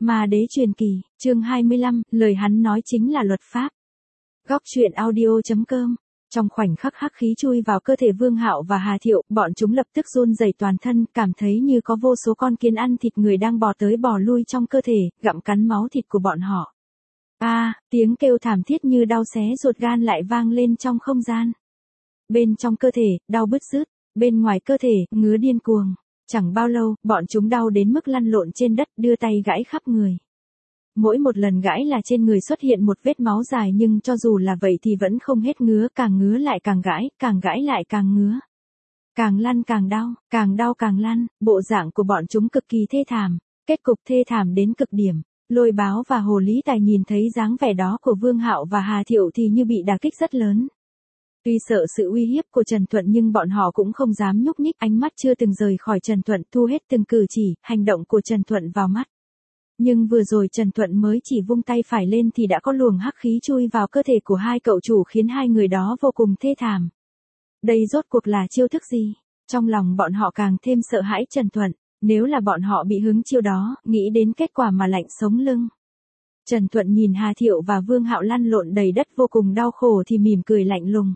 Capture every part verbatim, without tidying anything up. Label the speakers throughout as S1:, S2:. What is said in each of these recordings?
S1: Ma đế truyền kỳ, chương hai mươi lăm, lời hắn nói chính là luật pháp. Góc truyện audio chấm com. Trong khoảnh khắc hắc khí chui vào cơ thể Vương Hạo và Hà Thiệu, bọn chúng lập tức run rẩy toàn thân, cảm thấy như có vô số con kiến ăn thịt người đang bò tới bò lui trong cơ thể, gặm cắn máu thịt của bọn họ. A, à, tiếng kêu thảm thiết như đau xé ruột gan lại vang lên trong không gian. Bên trong cơ thể, đau bứt rứt, bên ngoài cơ thể, ngứa điên cuồng. Chẳng bao lâu, bọn chúng đau đến mức lăn lộn trên đất, đưa tay gãi khắp người. Mỗi một lần gãi là trên người xuất hiện một vết máu dài, nhưng cho dù là vậy thì vẫn không hết ngứa, càng ngứa lại càng gãi, càng gãi lại càng ngứa. Càng lăn càng đau, càng đau càng lăn, bộ dạng của bọn chúng cực kỳ thê thảm, kết cục thê thảm đến cực điểm. Lôi Báo và Hồ Lý Tài nhìn thấy dáng vẻ đó của Vương Hạo và Hà Thiệu thì như bị đả kích rất lớn. Tuy sợ sự uy hiếp của Trần Thuận nhưng bọn họ cũng không dám nhúc nhích, ánh mắt chưa từng rời khỏi Trần Thuận, thu hết từng cử chỉ, hành động của Trần Thuận vào mắt. Nhưng vừa rồi Trần Thuận mới chỉ vung tay phải lên thì đã có luồng hắc khí chui vào cơ thể của hai cậu chủ, khiến hai người đó vô cùng thê thảm. Đây rốt cuộc là chiêu thức gì? Trong lòng bọn họ càng thêm sợ hãi Trần Thuận, nếu là bọn họ bị hứng chiêu đó, nghĩ đến kết quả mà lạnh sống lưng. Trần Thuận nhìn Hà Thiệu và Vương Hạo lăn lộn đầy đất vô cùng đau khổ thì mỉm cười lạnh lùng.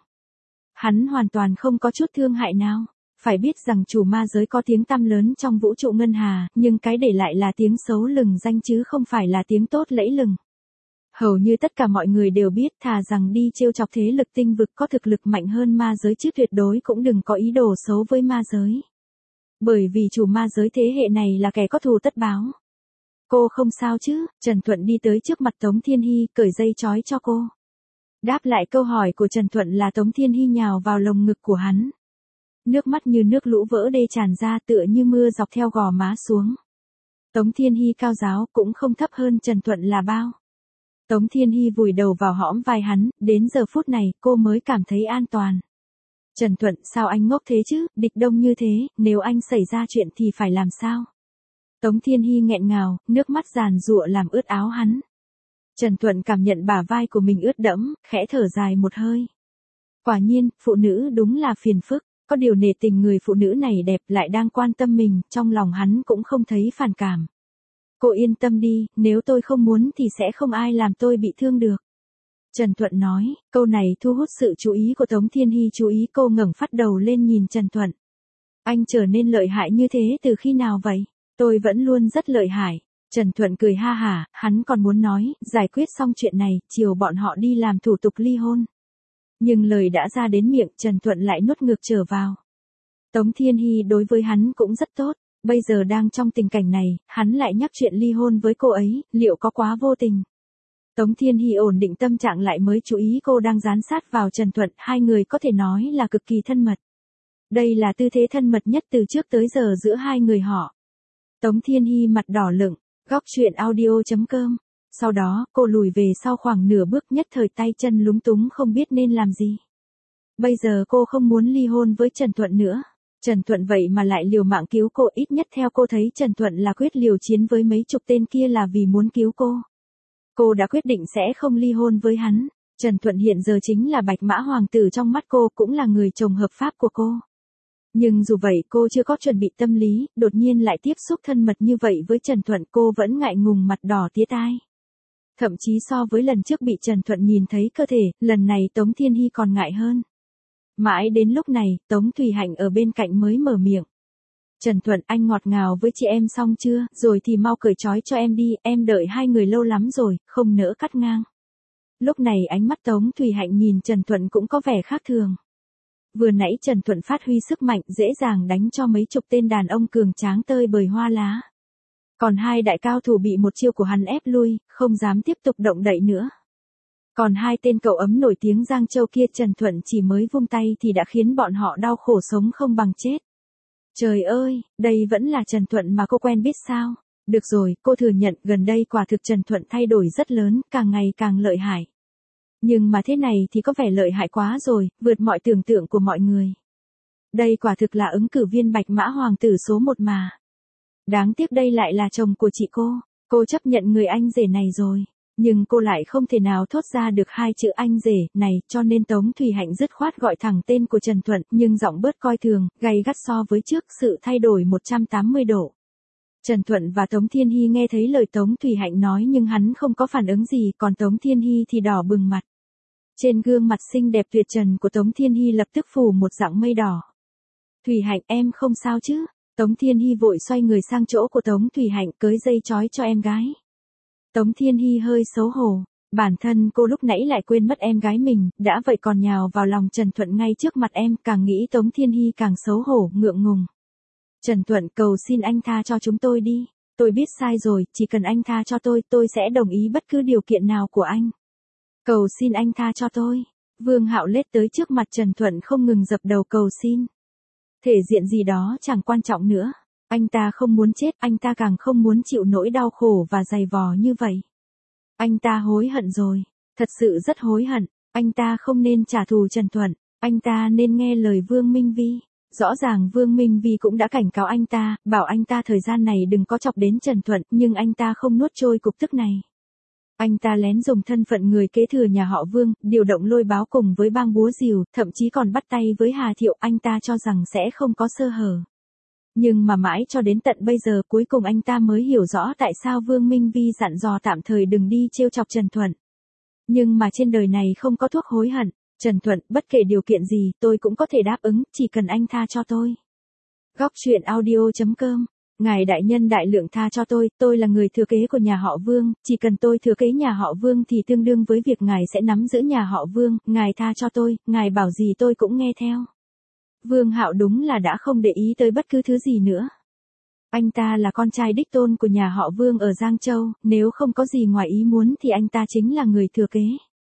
S1: Hắn hoàn toàn không có chút thương hại nào. Phải biết rằng chủ ma giới có tiếng tăm lớn trong vũ trụ ngân hà, nhưng cái để lại là tiếng xấu lừng danh chứ không phải là tiếng tốt lẫy lừng. Hầu như tất cả mọi người đều biết, thà rằng đi trêu chọc thế lực tinh vực có thực lực mạnh hơn ma giới chứ tuyệt đối cũng đừng có ý đồ xấu với ma giới. Bởi vì chủ ma giới thế hệ này là kẻ có thù tất báo. Cô không sao chứ? Trần Thuận đi tới trước mặt Tống Thiên Hy, cởi dây trói cho cô. Đáp lại câu hỏi của Trần Thuận là Tống Thiên Hy nhào vào lồng ngực của hắn. Nước mắt như nước lũ vỡ đê tràn ra, tựa như mưa dọc theo gò má xuống. Tống Thiên Hy cao ráo, cũng không thấp hơn Trần Thuận là bao. Tống Thiên Hy vùi đầu vào hõm vai hắn, đến giờ phút này cô mới cảm thấy an toàn. Trần Thuận, sao anh ngốc thế chứ, địch đông như thế, nếu anh xảy ra chuyện thì phải làm sao? Tống Thiên Hy nghẹn ngào, nước mắt giàn giụa làm ướt áo hắn. Trần Thuận cảm nhận bả vai của mình ướt đẫm, khẽ thở dài một hơi. Quả nhiên, phụ nữ đúng là phiền phức, có điều nể tình người phụ nữ này đẹp lại đang quan tâm mình, trong lòng hắn cũng không thấy phản cảm. Cô yên tâm đi, nếu tôi không muốn thì sẽ không ai làm tôi bị thương được. Trần Thuận nói, câu này thu hút sự chú ý của Tống Thiên Hy, chú ý cô ngẩng phát đầu lên nhìn Trần Thuận. Anh trở nên lợi hại như thế từ khi nào vậy? Tôi vẫn luôn rất lợi hại. Trần Thuận cười ha hả, hắn còn muốn nói, giải quyết xong chuyện này, chiều bọn họ đi làm thủ tục ly hôn. Nhưng lời đã ra đến miệng, Trần Thuận lại nuốt ngược trở vào. Tống Thiên Hy đối với hắn cũng rất tốt, bây giờ đang trong tình cảnh này, hắn lại nhắc chuyện ly hôn với cô ấy, liệu có quá vô tình? Tống Thiên Hy ổn định tâm trạng lại mới chú ý cô đang dán sát vào Trần Thuận, hai người có thể nói là cực kỳ thân mật. Đây là tư thế thân mật nhất từ trước tới giờ giữa hai người họ. Tống Thiên Hy mặt đỏ lựng, góc truyện audio chấm com. Sau đó, cô lùi về sau khoảng nửa bước, nhất thời tay chân lúng túng không biết nên làm gì. Bây giờ cô không muốn ly hôn với Trần Thuận nữa. Trần Thuận vậy mà lại liều mạng cứu cô, ít nhất theo cô thấy Trần Thuận là quyết liều chiến với mấy chục tên kia là vì muốn cứu cô. Cô đã quyết định sẽ không ly hôn với hắn. Trần Thuận hiện giờ chính là bạch mã hoàng tử trong mắt cô, cũng là người chồng hợp pháp của cô. Nhưng dù vậy cô chưa có chuẩn bị tâm lý, đột nhiên lại tiếp xúc thân mật như vậy với Trần Thuận, cô vẫn ngại ngùng mặt đỏ tía tai. Thậm chí so với lần trước bị Trần Thuận nhìn thấy cơ thể, lần này Tống Thiên Hy còn ngại hơn. Mãi đến lúc này, Tống Thùy Hạnh ở bên cạnh mới mở miệng. Trần Thuận, anh ngọt ngào với chị em xong chưa, rồi thì mau cởi trói cho em đi, em đợi hai người lâu lắm rồi, không nỡ cắt ngang. Lúc này ánh mắt Tống Thùy Hạnh nhìn Trần Thuận cũng có vẻ khác thường. Vừa nãy Trần Thuận phát huy sức mạnh, dễ dàng đánh cho mấy chục tên đàn ông cường tráng tơi bời hoa lá. Còn hai đại cao thủ bị một chiêu của hắn ép lui, không dám tiếp tục động đậy nữa. Còn hai tên cậu ấm nổi tiếng Giang Châu kia, Trần Thuận chỉ mới vung tay thì đã khiến bọn họ đau khổ sống không bằng chết. Trời ơi, đây vẫn là Trần Thuận mà cô quen biết sao? Được rồi, cô thừa nhận gần đây quả thực Trần Thuận thay đổi rất lớn, càng ngày càng lợi hại. Nhưng mà thế này thì có vẻ lợi hại quá rồi, vượt mọi tưởng tượng của mọi người. Đây quả thực là ứng cử viên bạch mã hoàng tử số một mà. Đáng tiếc đây lại là chồng của chị cô. Cô chấp nhận người anh rể này rồi. Nhưng cô lại không thể nào thốt ra được hai chữ anh rể này, cho nên Tống Thùy Hạnh dứt khoát gọi thẳng tên của Trần Thuận, nhưng giọng bớt coi thường, gay gắt so với trước, sự thay đổi một trăm tám mươi độ. Trần Thuận và Tống Thiên Hy nghe thấy lời Tống Thủy Hạnh nói nhưng hắn không có phản ứng gì, còn Tống Thiên Hy thì đỏ bừng mặt. Trên gương mặt xinh đẹp tuyệt trần của Tống Thiên Hy lập tức phủ một dạng mây đỏ. Thủy Hạnh, em không sao chứ? Tống Thiên Hy vội xoay người sang chỗ của Tống Thủy Hạnh cưới dây trói cho em gái. Tống Thiên Hy hơi xấu hổ, bản thân cô lúc nãy lại quên mất em gái mình, đã vậy còn nhào vào lòng Trần Thuận ngay trước mặt em, càng nghĩ Tống Thiên Hy càng xấu hổ, ngượng ngùng. Trần Thuận, cầu xin anh tha cho chúng tôi đi, tôi biết sai rồi, chỉ cần anh tha cho tôi, tôi sẽ đồng ý bất cứ điều kiện nào của anh. Cầu xin anh tha cho tôi. Vương Hạo lết tới trước mặt Trần Thuận không ngừng dập đầu cầu xin. Thể diện gì đó chẳng quan trọng nữa. Anh ta không muốn chết, anh ta càng không muốn chịu nỗi đau khổ và dày vò như vậy. Anh ta hối hận rồi, thật sự rất hối hận. Anh ta không nên trả thù Trần Thuận, anh ta nên nghe lời Vương Minh Vi. Rõ ràng Vương Minh Vi cũng đã cảnh cáo anh ta, bảo anh ta thời gian này đừng có chọc đến Trần Thuận, nhưng anh ta không nuốt trôi cục tức này. Anh ta lén dùng thân phận người kế thừa nhà họ Vương, điều động lôi báo cùng với bang búa rìu, thậm chí còn bắt tay với Hà Thiệu, anh ta cho rằng sẽ không có sơ hở. Nhưng mà mãi cho đến tận bây giờ cuối cùng anh ta mới hiểu rõ tại sao Vương Minh Vi dặn dò tạm thời đừng đi trêu chọc Trần Thuận. Nhưng mà trên đời này không có thuốc hối hận, Trần Thuận, bất kể điều kiện gì tôi cũng có thể đáp ứng, chỉ cần anh tha cho tôi. Góc truyện audio chấm com. Ngài đại nhân đại lượng tha cho tôi, tôi là người thừa kế của nhà họ Vương, chỉ cần tôi thừa kế nhà họ Vương thì tương đương với việc ngài sẽ nắm giữ nhà họ Vương, ngài tha cho tôi, ngài bảo gì tôi cũng nghe theo. Vương Hạo đúng là đã không để ý tới bất cứ thứ gì nữa. Anh ta là con trai đích tôn của nhà họ Vương ở Giang Châu, nếu không có gì ngoài ý muốn thì anh ta chính là người thừa kế.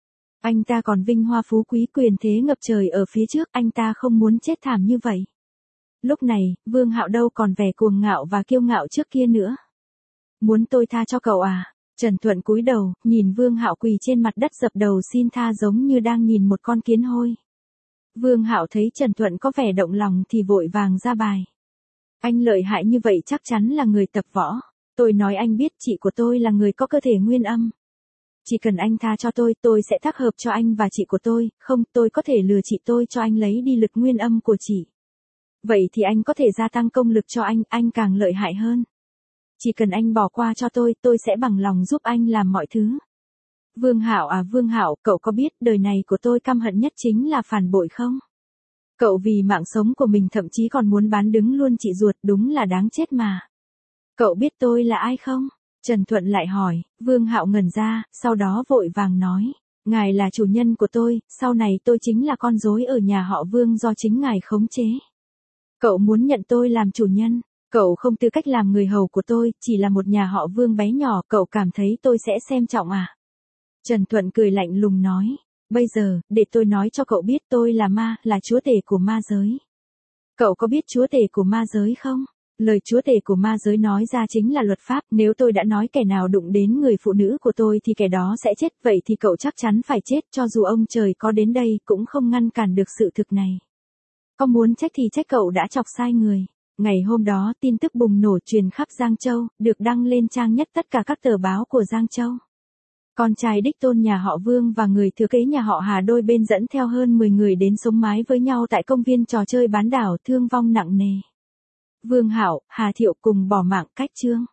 S1: Anh ta còn vinh hoa phú quý quyền thế ngập trời ở phía trước, anh ta không muốn chết thảm như vậy. Lúc này, Vương Hạo đâu còn vẻ cuồng ngạo và kiêu ngạo trước kia nữa. Muốn tôi tha cho cậu à? Trần Thuận cúi đầu, nhìn Vương Hạo quỳ trên mặt đất dập đầu xin tha giống như đang nhìn một con kiến hôi. Vương Hạo thấy Trần Thuận có vẻ động lòng thì vội vàng ra bài. Anh lợi hại như vậy chắc chắn là người tập võ. Tôi nói anh biết chị của tôi là người có cơ thể nguyên âm. Chỉ cần anh tha cho tôi, tôi sẽ tác hợp cho anh và chị của tôi, không, tôi có thể lừa chị tôi cho anh lấy đi lực nguyên âm của chị. Vậy thì anh có thể gia tăng công lực cho anh, anh càng lợi hại hơn. Chỉ cần anh bỏ qua cho tôi, tôi sẽ bằng lòng giúp anh làm mọi thứ. Vương Hạo à Vương Hạo, cậu có biết đời này của tôi căm hận nhất chính là phản bội không? Cậu vì mạng sống của mình thậm chí còn muốn bán đứng luôn chị ruột, đúng là đáng chết mà. Cậu biết tôi là ai không? Trần Thuận lại hỏi. Vương Hạo ngẩn ra, sau đó vội vàng nói. Ngài là chủ nhân của tôi, sau này tôi chính là con rối ở nhà họ Vương do chính ngài khống chế. Cậu muốn nhận tôi làm chủ nhân, cậu không tư cách làm người hầu của tôi, chỉ là một nhà họ Vương bé nhỏ, cậu cảm thấy tôi sẽ xem trọng à? Trần Thuận cười lạnh lùng nói, bây giờ, để tôi nói cho cậu biết tôi là ma, là chúa tể của ma giới. Cậu có biết chúa tể của ma giới không? Lời chúa tể của ma giới nói ra chính là luật pháp, nếu tôi đã nói kẻ nào đụng đến người phụ nữ của tôi thì kẻ đó sẽ chết, vậy thì cậu chắc chắn phải chết, cho dù ông trời có đến đây cũng không ngăn cản được sự thực này. Có muốn trách thì trách cậu đã chọc sai người. Ngày hôm đó tin tức bùng nổ truyền khắp Giang Châu, được đăng lên trang nhất tất cả các tờ báo của Giang Châu. Con trai đích tôn nhà họ Vương và người thừa kế nhà họ Hà đôi bên dẫn theo hơn mười người đến sống mái với nhau tại công viên trò chơi bán đảo, thương vong nặng nề. Vương Hạo, Hà Thiệu cùng bỏ mạng cách chương.